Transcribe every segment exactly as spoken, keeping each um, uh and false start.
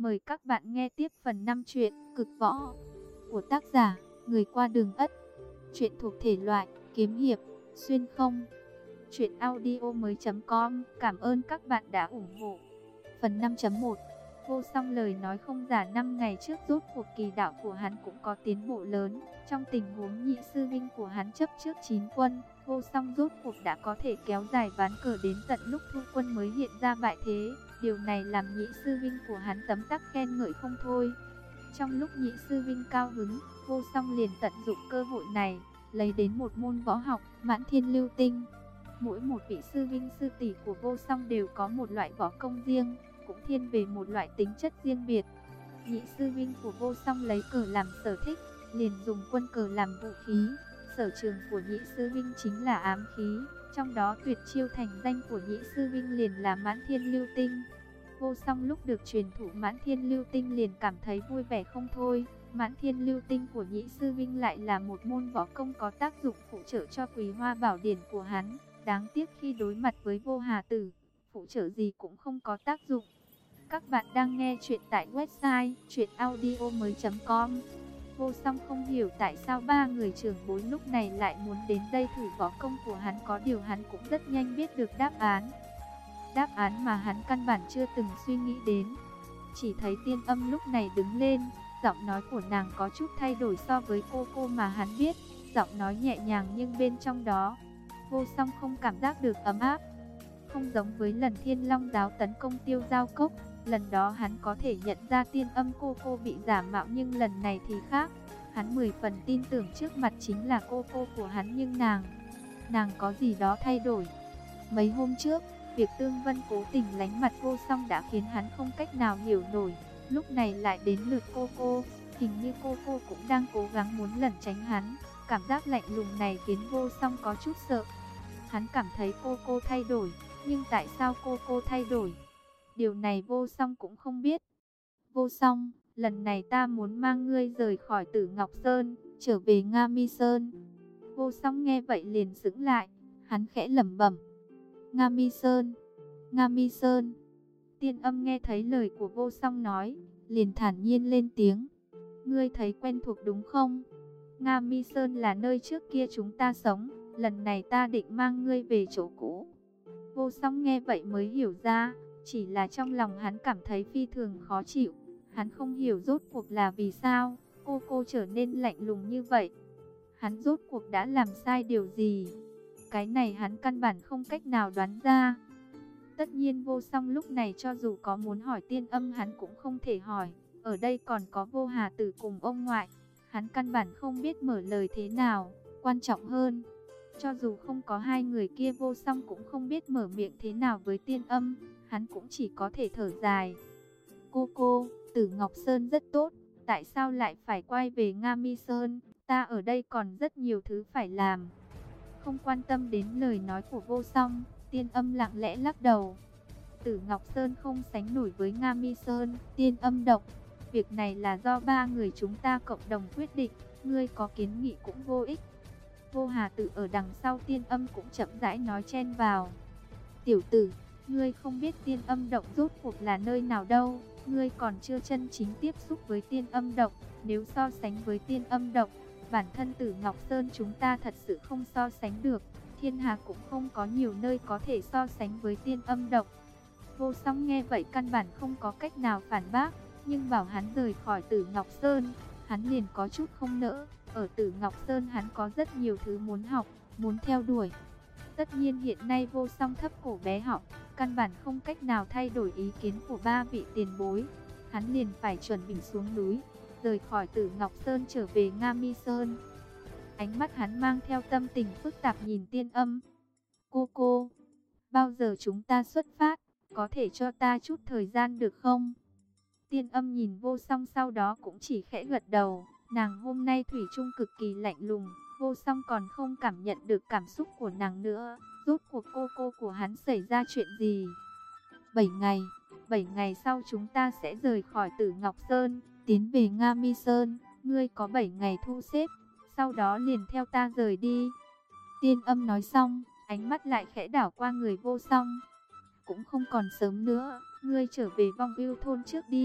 Mời các bạn nghe tiếp phần năm truyện Cực Võ của tác giả Người Qua Đường Ất. Truyện thuộc thể loại kiếm hiệp, xuyên không. Truyện audio mới.com. Cảm ơn các bạn đã ủng hộ. Phần năm chấm một. Vô Song lời nói không giả, năm ngày trước rốt cuộc kỳ đạo của hắn cũng có tiến bộ lớn. Trong tình huống nhị sư vinh của hắn chấp trước chín quân, Vô Song rốt cuộc đã có thể kéo dài ván cờ đến tận lúc thu quân mới hiện ra bại thế. Điều này làm nhị sư vinh của hắn tấm tắc khen ngợi không thôi. Trong lúc nhị sư vinh cao hứng, Vô Song liền tận dụng cơ hội này, lấy đến một môn võ học, Mãn Thiên Lưu Tinh. Mỗi một vị sư vinh sư tỷ của Vô Song đều có một loại võ công riêng, cũng thiên về một loại tính chất riêng biệt. Nhị sư vinh của Vô Song lấy cờ làm sở thích, liền dùng quân cờ làm vũ khí. Sở trường của nhị sư vinh chính là ám khí, trong đó tuyệt chiêu thành danh của nhị sư vinh liền là Mãn Thiên Lưu Tinh. Vô Song lúc được truyền thụ Mãn Thiên Lưu Tinh liền cảm thấy vui vẻ không thôi. Mãn Thiên Lưu Tinh của nhị sư vinh lại là một môn võ công có tác dụng phụ trợ cho Quý Hoa Bảo Điển của hắn. Đáng tiếc khi đối mặt với Vô Hà Tử, phụ trợ gì cũng không có tác dụng. Các bạn đang nghe chuyện tại website truyện audio mới chấm com. Vô Song không hiểu tại sao ba người trưởng bối lúc này lại muốn đến đây thử võ công của hắn, có điều hắn cũng rất nhanh biết được đáp án. Đáp án mà hắn căn bản chưa từng suy nghĩ đến. Chỉ thấy Tiên Âm lúc này đứng lên, giọng nói của nàng có chút thay đổi so với cô cô mà hắn biết. Giọng nói nhẹ nhàng nhưng bên trong đó, Vô Song không cảm giác được ấm áp. Không giống với lần Thiên Long giáo tấn công Tiêu Giao Cốc, lần đó hắn có thể nhận ra Tiên Âm cô cô bị giả mạo, nhưng lần này thì khác. Hắn mười phần tin tưởng trước mặt chính là cô cô của hắn, nhưng nàng, nàng có gì đó thay đổi. Mấy hôm trước, việc Tương Vân cố tình lánh mặt Vô Song đã khiến hắn không cách nào hiểu nổi. Lúc này lại đến lượt cô cô, hình như cô cô cũng đang cố gắng muốn lẩn tránh hắn. Cảm giác lạnh lùng này khiến Vô Song có chút sợ. Hắn cảm thấy cô cô thay đổi, nhưng tại sao cô cô thay đổi? Điều này Vô Song cũng không biết. Vô Song, lần này ta muốn mang ngươi rời khỏi Tử Ngọc Sơn, trở về Nga Mi Sơn. Vô Song nghe vậy liền sững lại, hắn khẽ lẩm bẩm. Nga Mi Sơn, Nga Mi Sơn. Tiên Âm nghe thấy lời của Vô Song nói, liền thản nhiên lên tiếng. Ngươi thấy quen thuộc đúng không? Nga Mi Sơn là nơi trước kia chúng ta sống, lần này ta định mang ngươi về chỗ cũ. Vô Song nghe vậy mới hiểu ra, chỉ là trong lòng hắn cảm thấy phi thường khó chịu. Hắn không hiểu rốt cuộc là vì sao cô cô trở nên lạnh lùng như vậy. Hắn rốt cuộc đã làm sai điều gì? Cái này hắn căn bản không cách nào đoán ra. Tất nhiên Vô Song lúc này cho dù có muốn hỏi Tiên Âm hắn cũng không thể hỏi. Ở đây còn có Vô Hà Tử cùng ông ngoại, hắn căn bản không biết mở lời thế nào. Quan trọng hơn, cho dù không có hai người kia, Vô Song cũng không biết mở miệng thế nào với Tiên Âm. Hắn cũng chỉ có thể thở dài. Cô cô, Tử Ngọc Sơn rất tốt, tại sao lại phải quay về Nga Mi Sơn? Ta ở đây còn rất nhiều thứ phải làm. Không quan tâm đến lời nói của Vô Song, Tiên Âm lặng lẽ lắc đầu. Tử Ngọc Sơn không sánh nổi với Nga Mi Sơn. Tiên Âm độc, việc này là do ba người chúng ta cộng đồng quyết định, ngươi có kiến nghị cũng vô ích. Vô Hà Tử ở đằng sau Tiên Âm cũng chậm rãi nói chen vào. Tiểu tử, ngươi không biết Tiên Âm động rốt cuộc là nơi nào đâu, ngươi còn chưa chân chính tiếp xúc với Tiên Âm động. Nếu so sánh với Tiên Âm động, bản thân Tử Ngọc Sơn chúng ta thật sự không so sánh được. Thiên hạ cũng không có nhiều nơi có thể so sánh với Tiên Âm động. Vô Song nghe vậy căn bản không có cách nào phản bác, nhưng bảo hắn rời khỏi Tử Ngọc Sơn, hắn liền có chút không nỡ. Ở Tử Ngọc Sơn hắn có rất nhiều thứ muốn học, muốn theo đuổi. Tất nhiên hiện nay Vô Song thấp cổ bé họng, căn bản không cách nào thay đổi ý kiến của ba vị tiền bối. Hắn liền phải chuẩn bị xuống núi, rời khỏi Tử Ngọc Sơn trở về Nga Mi Sơn. Ánh mắt hắn mang theo tâm tình phức tạp nhìn Tiên Âm. Cô cô, bao giờ chúng ta xuất phát, có thể cho ta chút thời gian được không? Tiên Âm nhìn Vô Song sau đó cũng chỉ khẽ gật đầu. Nàng hôm nay thủy chung cực kỳ lạnh lùng, Vô Song còn không cảm nhận được cảm xúc của nàng nữa. Rốt cuộc cô cô của hắn xảy ra chuyện gì? Bảy ngày, bảy ngày sau chúng ta sẽ rời khỏi Tử Ngọc Sơn, tiến về Nga Mi Sơn. Ngươi có bảy ngày thu xếp, sau đó liền theo ta rời đi. Tiên Âm nói xong, ánh mắt lại khẽ đảo qua người Vô Song. Cũng không còn sớm nữa, ngươi trở về Vong Ưu thôn trước đi,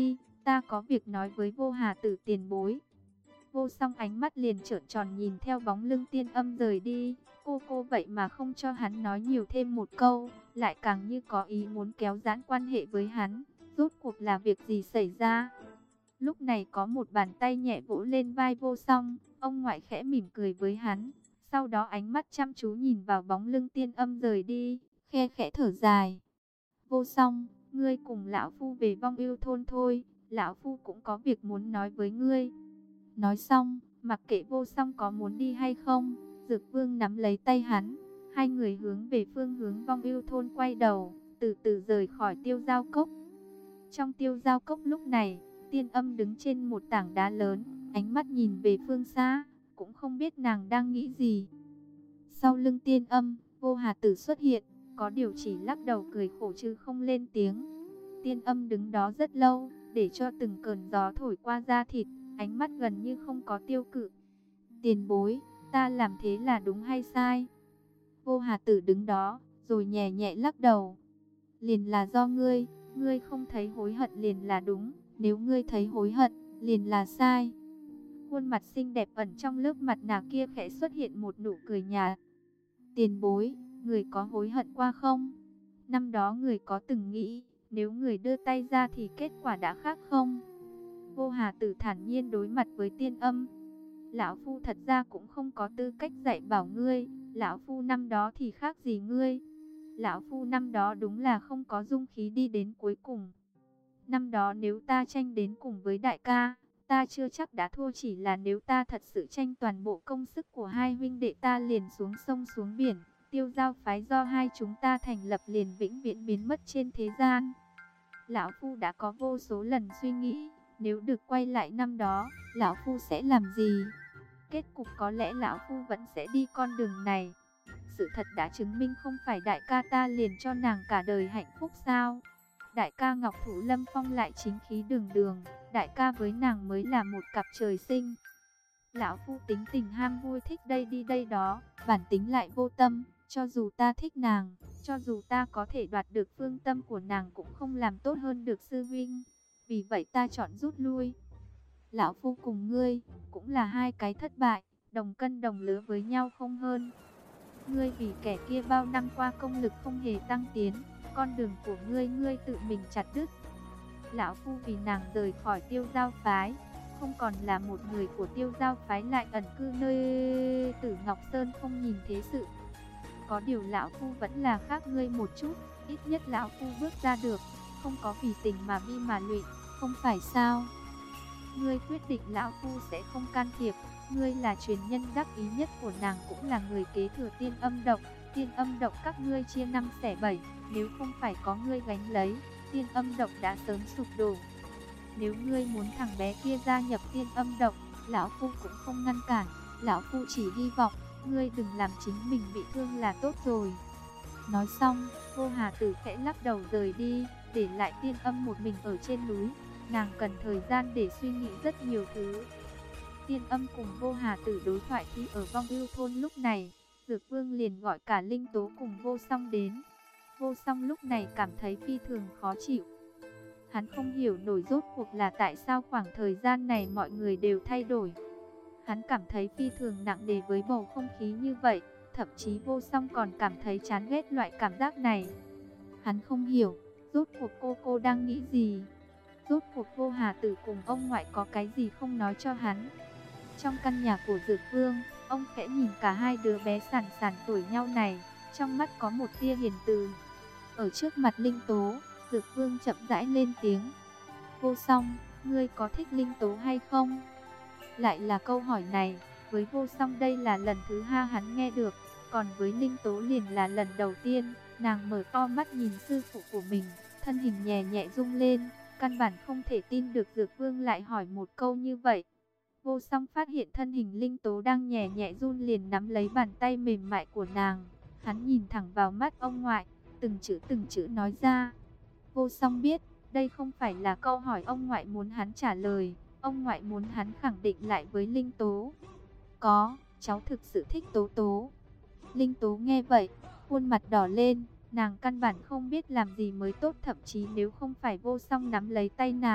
ta có việc nói với Vô Hà Tử tiền bối. Vô Song ánh mắt liền trợn tròn nhìn theo bóng lưng Tiên Âm rời đi. Cô cô vậy mà không cho hắn nói nhiều thêm một câu, lại càng như có ý muốn kéo giãn quan hệ với hắn. Rốt cuộc là việc gì xảy ra? Lúc này có một bàn tay nhẹ vỗ lên vai Vô Song, ông ngoại khẽ mỉm cười với hắn. Sau đó ánh mắt chăm chú nhìn vào bóng lưng Tiên Âm rời đi, khe khẽ thở dài. Vô Song, ngươi cùng lão phu về Vong Ưu thôn thôi, lão phu cũng có việc muốn nói với ngươi. Nói xong, mặc kệ Vô Song có muốn đi hay không, Dược Vương nắm lấy tay hắn, hai người hướng về phương hướng Vong Ưu thôn quay đầu, từ từ rời khỏi Tiêu Giao Cốc. Trong Tiêu Giao Cốc lúc này, Tiên Âm đứng trên một tảng đá lớn, ánh mắt nhìn về phương xa, cũng không biết nàng đang nghĩ gì. Sau lưng Tiên Âm, Vô Hà Tử xuất hiện, có điều chỉ lắc đầu cười khổ chứ không lên tiếng. Tiên Âm đứng đó rất lâu, để cho từng cơn gió thổi qua da thịt, ánh mắt gần như không có tiêu cự. Tiền bối, ta làm thế là đúng hay sai? Vô Hà Tử đứng đó, rồi nhẹ nhẹ lắc đầu. Liền là do ngươi, ngươi không thấy hối hận liền là đúng, nếu ngươi thấy hối hận, liền là sai. Khuôn mặt xinh đẹp ẩn trong lớp mặt nạ kia khẽ xuất hiện một nụ cười nhạt. Tiền bối, người có hối hận qua không? Năm đó người có từng nghĩ, nếu người đưa tay ra thì kết quả đã khác không? Vô Hà Tử thản nhiên đối mặt với Tiên Âm. Lão phu thật ra cũng không có tư cách dạy bảo ngươi, lão phu năm đó thì khác gì ngươi? Lão phu năm đó đúng là không có dung khí đi đến cuối cùng. Năm đó nếu ta tranh đến cùng với đại ca, ta chưa chắc đã thua, chỉ là nếu ta thật sự tranh toàn bộ công sức của hai huynh đệ ta liền xuống sông xuống biển, Tiêu Giao phái do hai chúng ta thành lập liền vĩnh viễn biến mất trên thế gian. Lão phu đã có vô số lần suy nghĩ, nếu được quay lại năm đó, lão phu sẽ làm gì? Kết cục có lẽ lão phu vẫn sẽ đi con đường này. Sự thật đã chứng minh không phải đại ca ta liền cho nàng cả đời hạnh phúc sao? Đại ca Ngọc Thụ Lâm Phong lại chính khí đường đường, đại ca với nàng mới là một cặp trời sinh. Lão phu tính tình ham vui, thích đây đi đây đó, bản tính lại vô tâm, cho dù ta thích nàng, cho dù ta có thể đoạt được phương tâm của nàng cũng không làm tốt hơn được sư huynh. Vì vậy ta chọn rút lui. Lão phu cùng ngươi cũng là hai cái thất bại, đồng cân đồng lứa với nhau không hơn. Ngươi vì kẻ kia bao năm qua công lực không hề tăng tiến, con đường của ngươi ngươi tự mình chặt đứt. Lão phu vì nàng rời khỏi Tiêu Giao phái, không còn là một người của Tiêu Giao phái, lại ẩn cư nơi Tử Ngọc Sơn không nhìn thế sự. Có điều lão phu vẫn là khác ngươi một chút, ít nhất lão phu bước ra được, không có vì tình mà bi mà lụy, không phải sao? Ngươi quyết định lão phu sẽ không can thiệp, ngươi là truyền nhân đắc ý nhất của nàng, cũng là người kế thừa Tiên Âm Động. Tiên Âm Động các ngươi chia năm xẻ bảy, nếu không phải có ngươi gánh lấy, Tiên Âm Động đã sớm sụp đổ. Nếu ngươi muốn thằng bé kia gia nhập Tiên Âm Động, lão phu cũng không ngăn cản, lão phu chỉ hy vọng ngươi đừng làm chính mình bị thương là tốt rồi. Nói xong, Vô Hà Tử khẽ lắc đầu rời đi, để lại Tiên Âm một mình ở trên núi. Nàng cần thời gian để suy nghĩ rất nhiều thứ. Tiên Âm cùng Vô Hà Tử đối thoại khi ở Vong Ưu thôn lúc này, Dược Vương liền gọi cả Linh Tố cùng Vô Song đến. Vô Song lúc này cảm thấy phi thường khó chịu. Hắn không hiểu nổi rốt cuộc là tại sao khoảng thời gian này mọi người đều thay đổi. Hắn cảm thấy phi thường nặng nề với bầu không khí như vậy, thậm chí Vô Song còn cảm thấy chán ghét loại cảm giác này. Hắn không hiểu, rốt cuộc cô cô đang nghĩ gì? Rốt cuộc Vô Hà Tử cùng ông ngoại có cái gì không nói cho hắn? Trong căn nhà của Dược Vương, ông khẽ nhìn cả hai đứa bé sàn sàn tuổi nhau này, trong mắt có một tia hiền từ. Ở trước mặt Linh Tố, Dược Vương chậm rãi lên tiếng. Vô Song, ngươi có thích Linh Tố hay không? Lại là câu hỏi này, với Vô Song đây là lần thứ hai hắn nghe được, còn với Linh Tố liền là lần đầu tiên. Nàng mở to mắt nhìn sư phụ của mình, thân hình nhẹ nhẹ rung lên, căn bản không thể tin được Dược Vương lại hỏi một câu như vậy. Vô Song phát hiện thân hình Linh Tố đang nhẹ nhẹ run liền nắm lấy bàn tay mềm mại của nàng. Hắn nhìn thẳng vào mắt ông ngoại, từng chữ từng chữ nói ra. Vô Song biết, đây không phải là câu hỏi ông ngoại muốn hắn trả lời, ông ngoại muốn hắn khẳng định lại với Linh Tố. Có, cháu thực sự thích Tố Tố. Linh Tố nghe vậy, khuôn mặt đỏ lên, nàng căn bản không biết làm gì mới tốt, thậm chí nếu không phải Vô Song nắm lấy tay nàng,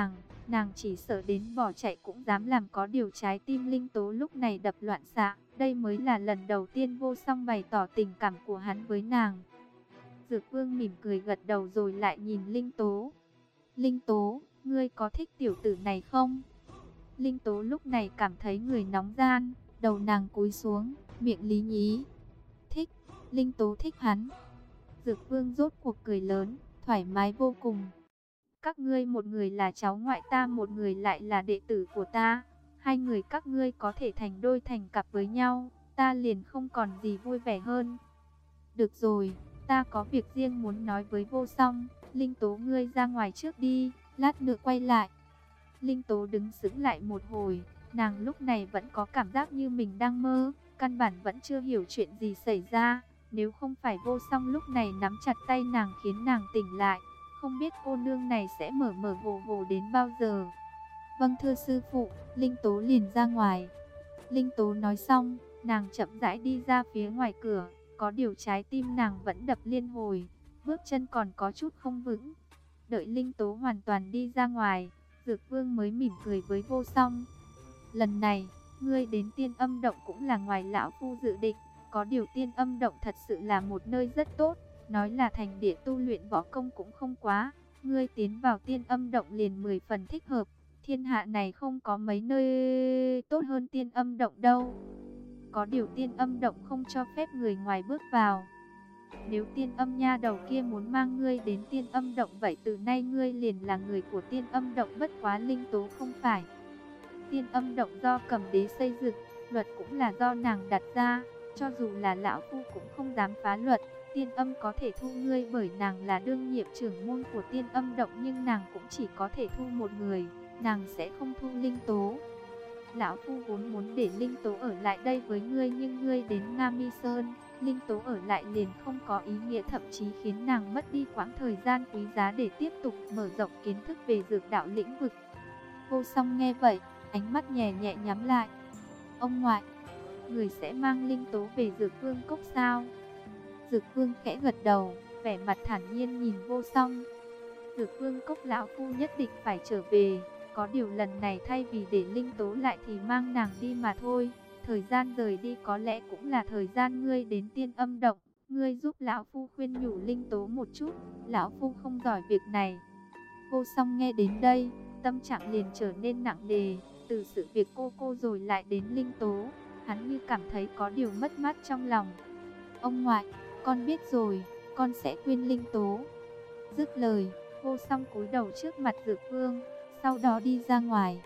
Nàng chỉ sợ đến bỏ chạy cũng dám làm, có điều trái tim Linh Tố lúc này đập loạn xạ. Đây mới là lần đầu tiên Vô Song bày tỏ tình cảm của hắn với nàng. Dược Vương mỉm cười gật đầu rồi lại nhìn Linh Tố. Linh Tố, ngươi có thích tiểu tử này không? Linh Tố lúc này cảm thấy người nóng gian, đầu nàng cúi xuống, miệng lý nhí. Thích, Linh Tố thích hắn. Dược Vương rốt cuộc cười lớn, thoải mái vô cùng. Các ngươi một người là cháu ngoại ta, một người lại là đệ tử của ta. Hai người các ngươi có thể thành đôi thành cặp với nhau, ta liền không còn gì vui vẻ hơn. Được rồi, ta có việc riêng muốn nói với Vô Song. Linh Tố, ngươi ra ngoài trước đi, lát nữa quay lại. Linh Tố đứng sững lại một hồi, nàng lúc này vẫn có cảm giác như mình đang mơ, căn bản vẫn chưa hiểu chuyện gì xảy ra. Nếu không phải Vô Song lúc này nắm chặt tay nàng khiến nàng tỉnh lại, không biết cô nương này sẽ mở mở hồ hồ đến bao giờ. Vâng thưa sư phụ, Linh Tố liền ra ngoài. Linh Tố nói xong, nàng chậm rãi đi ra phía ngoài cửa, có điều trái tim nàng vẫn đập liên hồi, bước chân còn có chút không vững. Đợi Linh Tố hoàn toàn đi ra ngoài, Dược Vương mới mỉm cười với Vô Song. Lần này, ngươi đến Tiên Âm Động cũng là ngoài lão phu dự định, có điều Tiên Âm Động thật sự là một nơi rất tốt, nói là thành địa tu luyện võ công cũng không quá. Ngươi tiến vào Tiên Âm Động liền mười phần thích hợp, thiên hạ này không có mấy nơi tốt hơn Tiên Âm Động đâu. Có điều Tiên Âm Động không cho phép người ngoài bước vào. Nếu Tiên Âm nha đầu kia muốn mang ngươi đến Tiên Âm Động, vậy từ nay ngươi liền là người của Tiên Âm Động. Bất quá Linh Tố không phải. Tiên Âm Động do Cầm Đế xây dựng, luật cũng là do nàng đặt ra, cho dù là lão phu cũng không dám phá luật. Tiên Âm có thể thu ngươi bởi nàng là đương nhiệm trưởng môn của Tiên Âm Động, nhưng nàng cũng chỉ có thể thu một người, nàng sẽ không thu Linh Tố. Lão phu vốn muốn để Linh Tố ở lại đây với ngươi, nhưng ngươi đến Nga Mi Sơn, Linh Tố ở lại liền không có ý nghĩa, thậm chí khiến nàng mất đi quãng thời gian quý giá để tiếp tục mở rộng kiến thức về dược đạo lĩnh vực. Vô Song nghe vậy, ánh mắt nhẹ nhẹ nhắm lại. Ông ngoại, người sẽ mang Linh Tố về Dược Vương Cốc sao? Dược Vương khẽ gật đầu, vẻ mặt thản nhiên nhìn Vô Song. Dược Vương Cốc lão phu nhất định phải trở về, có điều lần này thay vì để Linh Tố lại thì mang nàng đi mà thôi. Thời gian rời đi có lẽ cũng là thời gian ngươi đến Tiên Âm Động, ngươi giúp lão phu khuyên nhủ Linh Tố một chút, lão phu không giỏi việc này. Vô Song nghe đến đây, tâm trạng liền trở nên nặng nề, từ sự việc cô cô rồi lại đến Linh Tố, hắn như cảm thấy có điều mất mát trong lòng. Ông ngoại, con biết rồi, con sẽ khuyên Linh Tố. Dứt lời, Vô Song cúi đầu trước mặt Dược Vương, sau đó đi ra ngoài.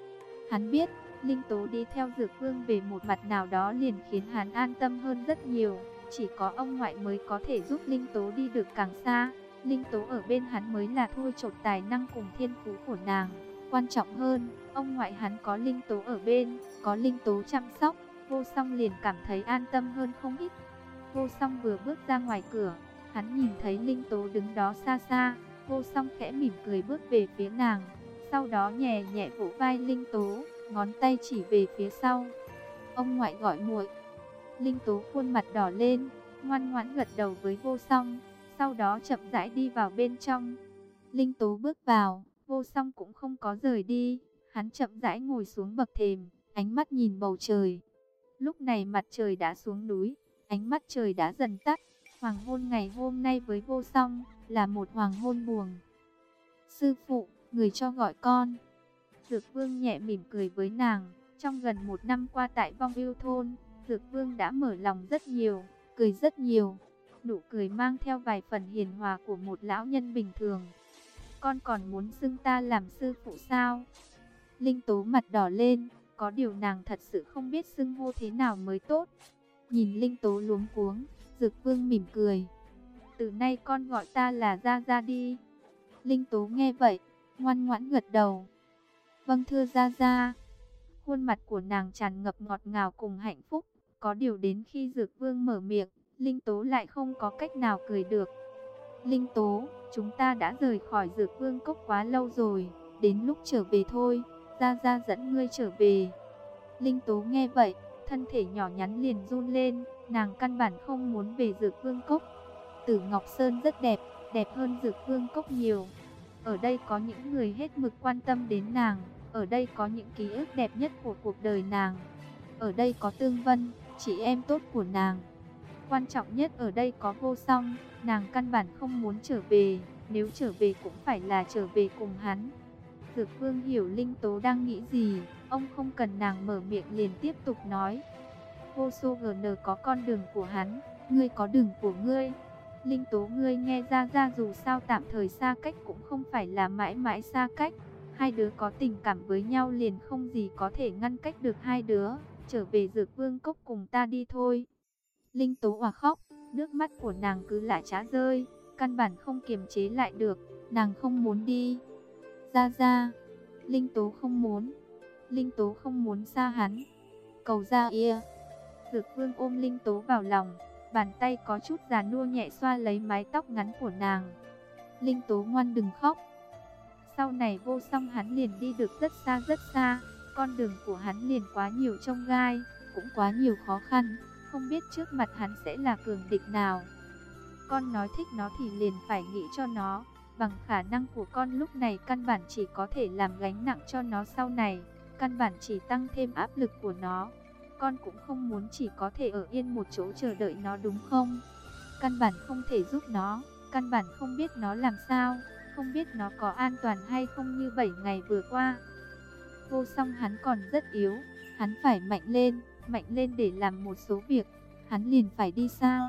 Hắn biết, Linh Tố đi theo Dược Vương về một mặt nào đó liền khiến hắn an tâm hơn rất nhiều. Chỉ có ông ngoại mới có thể giúp Linh Tố đi được càng xa. Linh Tố ở bên hắn mới là thui chột tài năng cùng thiên phú của nàng. Quan trọng hơn, ông ngoại hắn có Linh Tố ở bên, có Linh Tố chăm sóc, Vô Song liền cảm thấy an tâm hơn không ít. Vô Song vừa bước ra ngoài cửa, hắn nhìn thấy Linh Tố đứng đó xa xa. Vô Song khẽ mỉm cười bước về phía nàng, sau đó nhẹ nhẹ vỗ vai Linh Tố, ngón tay chỉ về phía sau. Ông ngoại gọi muội. Linh Tố khuôn mặt đỏ lên, ngoan ngoãn gật đầu với Vô Song, sau đó chậm rãi đi vào bên trong. Linh Tố bước vào, Vô Song cũng không có rời đi, hắn chậm rãi ngồi xuống bậc thềm, ánh mắt nhìn bầu trời. Lúc này mặt trời đã xuống núi, ánh mắt trời đã dần tắt. Hoàng hôn ngày hôm nay với Vô Song là một hoàng hôn buồn. Sư phụ, người cho gọi con. Dược Vương nhẹ mỉm cười với nàng. Trong gần một năm qua tại Vong Ưu Thôn, Dược Vương đã mở lòng rất nhiều, cười rất nhiều. Nụ cười mang theo vài phần hiền hòa của một lão nhân bình thường. Con còn muốn xưng ta làm sư phụ sao? Linh Tố mặt đỏ lên, có điều nàng thật sự không biết xưng hô thế nào mới tốt. Nhìn Linh Tố luống cuống, Dược Vương mỉm cười. Từ nay con gọi ta là Gia Gia đi. Linh Tố nghe vậy, ngoan ngoãn gật đầu. Vâng thưa Gia Gia. Khuôn mặt của nàng tràn ngập ngọt ngào cùng hạnh phúc. Có điều đến khi Dược Vương mở miệng, Linh Tố lại không có cách nào cười được. Linh Tố, chúng ta đã rời khỏi Dược Vương Cốc quá lâu rồi, đến lúc trở về thôi, Gia Gia dẫn ngươi trở về. Linh Tố nghe vậy, thân thể nhỏ nhắn liền run lên, nàng căn bản không muốn về Dược Vương Cốc. Tử Ngọc Sơn rất đẹp, đẹp hơn Dược Vương Cốc nhiều. Ở đây có những người hết mực quan tâm đến nàng, ở đây có những ký ức đẹp nhất của cuộc đời nàng. Ở đây có Tương Vân, chị em tốt của nàng. Quan trọng nhất ở đây có Vô Song, nàng căn bản không muốn trở về, nếu trở về cũng phải là trở về cùng hắn. Dược Vương hiểu Linh Tố đang nghĩ gì, ông không cần nàng mở miệng liền tiếp tục nói. Vô Sô giê en có con đường của hắn, ngươi có đường của ngươi. Linh Tố, ngươi nghe ra ra dù sao tạm thời xa cách cũng không phải là mãi mãi xa cách. Hai đứa có tình cảm với nhau liền không gì có thể ngăn cách được hai đứa. Trở về Dược Vương Cốc cùng ta đi thôi. Linh Tố òa khóc, nước mắt của nàng cứ lại trá rơi, căn bản không kiềm chế lại được, nàng không muốn đi. Ra ra, Linh Tố không muốn, Linh Tố không muốn xa hắn. Cầu ra ia. Dược Vương ôm Linh Tố vào lòng, bàn tay có chút già nua nhẹ xoa lấy mái tóc ngắn của nàng. Linh Tố ngoan đừng khóc. Sau này Vô Song hắn liền đi được rất xa rất xa, con đường của hắn liền quá nhiều chông gai, cũng quá nhiều khó khăn, không biết trước mặt hắn sẽ là cường địch nào. Con nói thích nó thì liền phải nghĩ cho nó, bằng khả năng của con lúc này căn bản chỉ có thể làm gánh nặng cho nó sau này, căn bản chỉ tăng thêm áp lực của nó. Con cũng không muốn chỉ có thể ở yên một chỗ chờ đợi nó đúng không? Căn bản không thể giúp nó, căn bản không biết nó làm sao, không biết nó có an toàn hay không như bảy ngày vừa qua. Vô Song hắn còn rất yếu, hắn phải mạnh lên, mạnh lên để làm một số việc, hắn liền phải đi xa.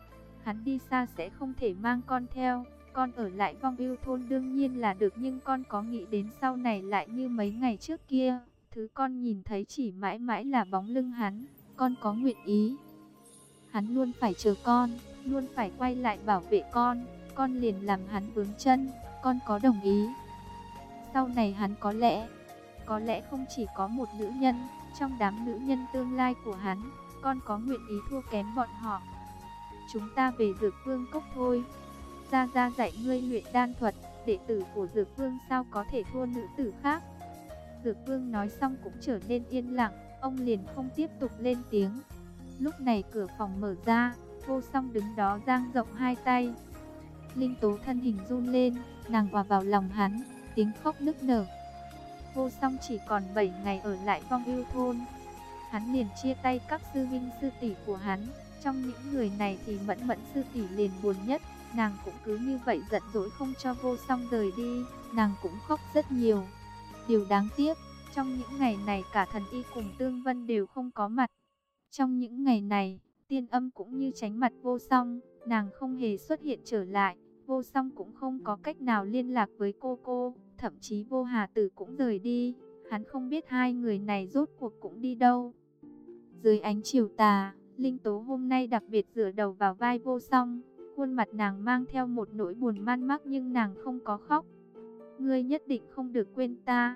Hắn đi xa sẽ không thể mang con theo, con ở lại Vong Ưu Thôn đương nhiên là được, nhưng con có nghĩ đến sau này lại như mấy ngày trước kia, thứ con nhìn thấy chỉ mãi mãi là bóng lưng hắn, con có nguyện ý. Hắn luôn phải chờ con, luôn phải quay lại bảo vệ con, con liền làm hắn vướng chân, con có đồng ý. Sau này hắn có lẽ, có lẽ không chỉ có một nữ nhân, trong đám nữ nhân tương lai của hắn, con có nguyện ý thua kém bọn họ. Chúng ta về Dược Vương Cốc thôi. Gia Gia dạy ngươi luyện đan thuật, đệ tử của Dược Vương sao có thể thua nữ tử khác. Dược Vương nói xong cũng trở nên yên lặng, ông liền không tiếp tục lên tiếng. Lúc này cửa phòng mở ra, Vô Song đứng đó dang rộng hai tay. Linh Tố thân hình run lên, nàng hòa vào lòng hắn, tiếng khóc nức nở. Vô Song chỉ còn bảy ngày ở lại Vong Ưu Thôn. Hắn liền chia tay các sư huynh sư tỷ của hắn. Trong những người này thì Mẫn Mẫn sư tỷ liền buồn nhất. Nàng cũng cứ như vậy giận dỗi không cho Vô Song rời đi. Nàng cũng khóc rất nhiều. Điều đáng tiếc, trong những ngày này cả Thần Y cùng Tương Vân đều không có mặt. Trong những ngày này, Tiên Âm cũng như tránh mặt Vô Song, nàng không hề xuất hiện trở lại. Vô Song cũng không có cách nào liên lạc với cô cô, thậm chí Vô Hà Tử cũng rời đi. Hắn không biết hai người này rốt cuộc cũng đi đâu. Dưới ánh chiều tà, Linh Tố hôm nay đặc biệt dựa đầu vào vai Vô Song, khuôn mặt nàng mang theo một nỗi buồn man mác nhưng nàng không có khóc. Ngươi nhất định không được quên ta.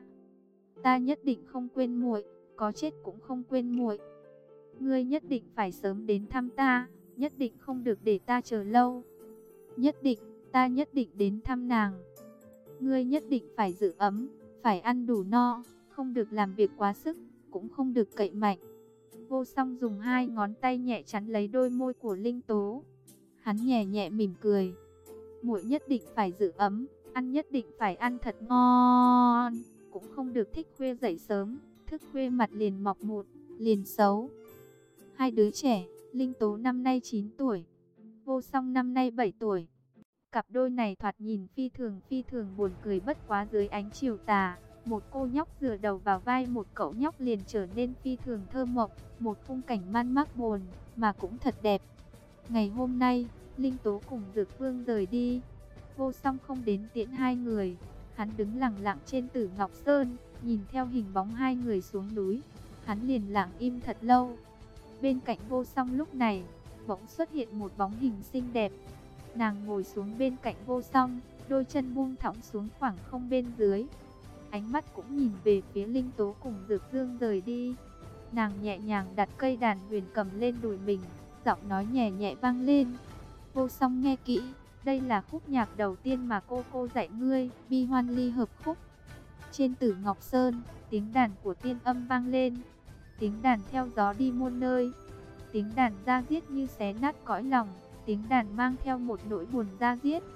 Ta nhất định không quên muội, có chết cũng không quên muội. Ngươi nhất định phải sớm đến thăm ta, nhất định không được để ta chờ lâu. Nhất định, ta nhất định đến thăm nàng. Ngươi nhất định phải giữ ấm, phải ăn đủ no, không được làm việc quá sức, cũng không được cậy mạnh. Vô Song dùng hai ngón tay nhẹ chắn lấy đôi môi của Linh Tố. Hắn nhẹ nhẹ mỉm cười. Muội nhất định phải giữ ấm, ăn nhất định phải ăn thật ngon, cũng không được thích khuya dậy sớm, thức khuya mặt liền mọc mụn, liền xấu. Hai đứa trẻ, Linh Tố năm nay chín tuổi, Vô Song năm nay bảy tuổi. Cặp đôi này thoạt nhìn phi thường phi thường buồn cười, bất quá dưới ánh chiều tà, một cô nhóc dựa đầu vào vai một cậu nhóc liền trở nên phi thường thơ mộng, một khung cảnh man mác buồn mà cũng thật đẹp. Ngày hôm nay, Linh Tố cùng Dược Vương rời đi. Vô Song không đến tiễn hai người, hắn đứng lặng lặng trên Tử Ngọc Sơn, nhìn theo hình bóng hai người xuống núi. Hắn liền lặng im thật lâu. Bên cạnh Vô Song lúc này, bỗng xuất hiện một bóng hình xinh đẹp. Nàng ngồi xuống bên cạnh Vô Song, đôi chân buông thõng xuống khoảng không bên dưới. Ánh mắt cũng nhìn về phía Linh Tố cùng Dược Vương rời đi. Nàng nhẹ nhàng đặt cây đàn huyền cầm lên đùi mình, giọng nói nhẹ nhẹ vang lên. Vô Song nghe kỹ, đây là khúc nhạc đầu tiên mà cô cô dạy ngươi, Bi Hoan Ly hợp khúc. Trên Tử Ngọc Sơn, tiếng đàn của Tiên Âm vang lên. Tiếng đàn theo gió đi muôn nơi. Tiếng đàn da diết như xé nát cõi lòng. Tiếng đàn mang theo một nỗi buồn da diết.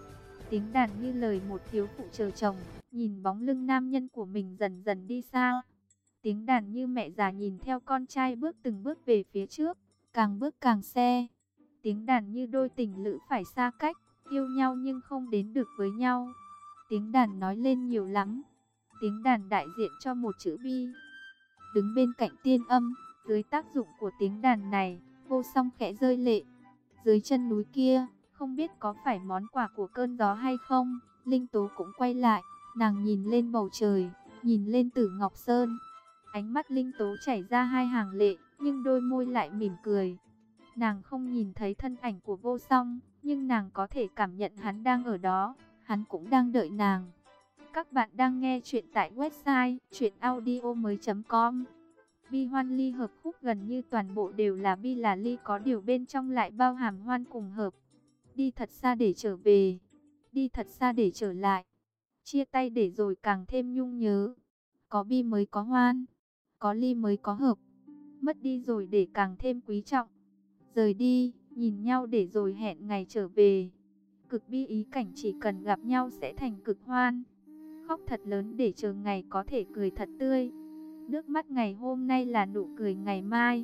Tiếng đàn như lời một thiếu phụ chờ chồng, nhìn bóng lưng nam nhân của mình dần dần đi xa. Tiếng đàn như mẹ già nhìn theo con trai bước từng bước về phía trước, càng bước càng xe. Tiếng đàn như đôi tình lữ phải xa cách, yêu nhau nhưng không đến được với nhau. Tiếng đàn nói lên nhiều lắm. Tiếng đàn đại diện cho một chữ bi. Đứng bên cạnh Tiên Âm, dưới tác dụng của tiếng đàn này, Vô Song khẽ rơi lệ. Dưới chân núi kia, không biết có phải món quà của cơn gió hay không, Linh Tố cũng quay lại, nàng nhìn lên bầu trời, nhìn lên Tử Ngọc Sơn. Ánh mắt Linh Tố chảy ra hai hàng lệ, nhưng đôi môi lại mỉm cười. Nàng không nhìn thấy thân ảnh của Vô Song, nhưng nàng có thể cảm nhận hắn đang ở đó, hắn cũng đang đợi nàng. Các bạn đang nghe chuyện tại website truyện audio mới chấm com. Bi Hoan Ly hợp khúc gần như toàn bộ đều là bi là ly, có điều bên trong lại bao hàm hoan cùng hợp. Đi thật xa để trở về, đi thật xa để trở lại, chia tay để rồi càng thêm nhung nhớ. Có bi mới có hoan, có ly mới có hợp, mất đi rồi để càng thêm quý trọng. Rời đi, nhìn nhau để rồi hẹn ngày trở về. Cực bi ý cảnh chỉ cần gặp nhau sẽ thành cực hoan. Khóc thật lớn để chờ ngày có thể cười thật tươi. Nước mắt ngày hôm nay là nụ cười ngày mai.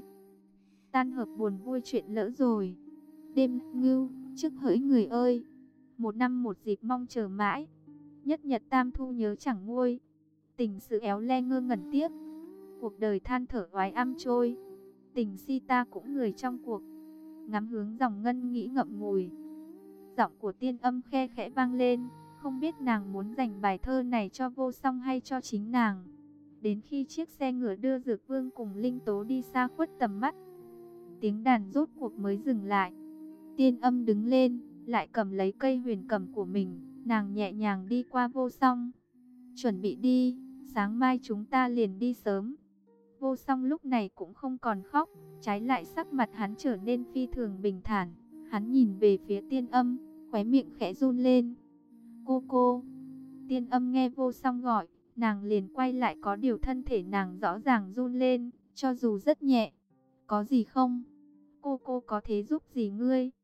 Tan hợp buồn vui chuyện lỡ rồi. Đêm ngưu, trước hỡi người ơi. Một năm một dịp mong chờ mãi. Nhất nhật tam thu nhớ chẳng nguôi. Tình sự éo le ngơ ngẩn tiếc. Cuộc đời than thở oái âm trôi. Tình si ta cũng người trong cuộc. Ngắm hướng dòng ngân nghĩ ngậm ngùi. Giọng của Tiên Âm khe khẽ vang lên. Không biết nàng muốn dành bài thơ này cho Vô Song hay cho chính nàng. Đến khi chiếc xe ngựa đưa Dược Vương cùng Linh Tố đi xa khuất tầm mắt, tiếng đàn rốt cuộc mới dừng lại. Tiên Âm đứng lên, lại cầm lấy cây huyền cầm của mình, nàng nhẹ nhàng đi qua Vô Song. Chuẩn bị đi, sáng mai chúng ta liền đi sớm. Vô Song lúc này cũng không còn khóc, trái lại sắc mặt hắn trở nên phi thường bình thản. Hắn nhìn về phía Tiên Âm, khóe miệng khẽ run lên. Cô cô. Tiên Âm nghe Vô Song gọi, nàng liền quay lại, có điều thân thể nàng rõ ràng run lên, cho dù rất nhẹ. Có gì không? Cô cô có thể giúp gì ngươi?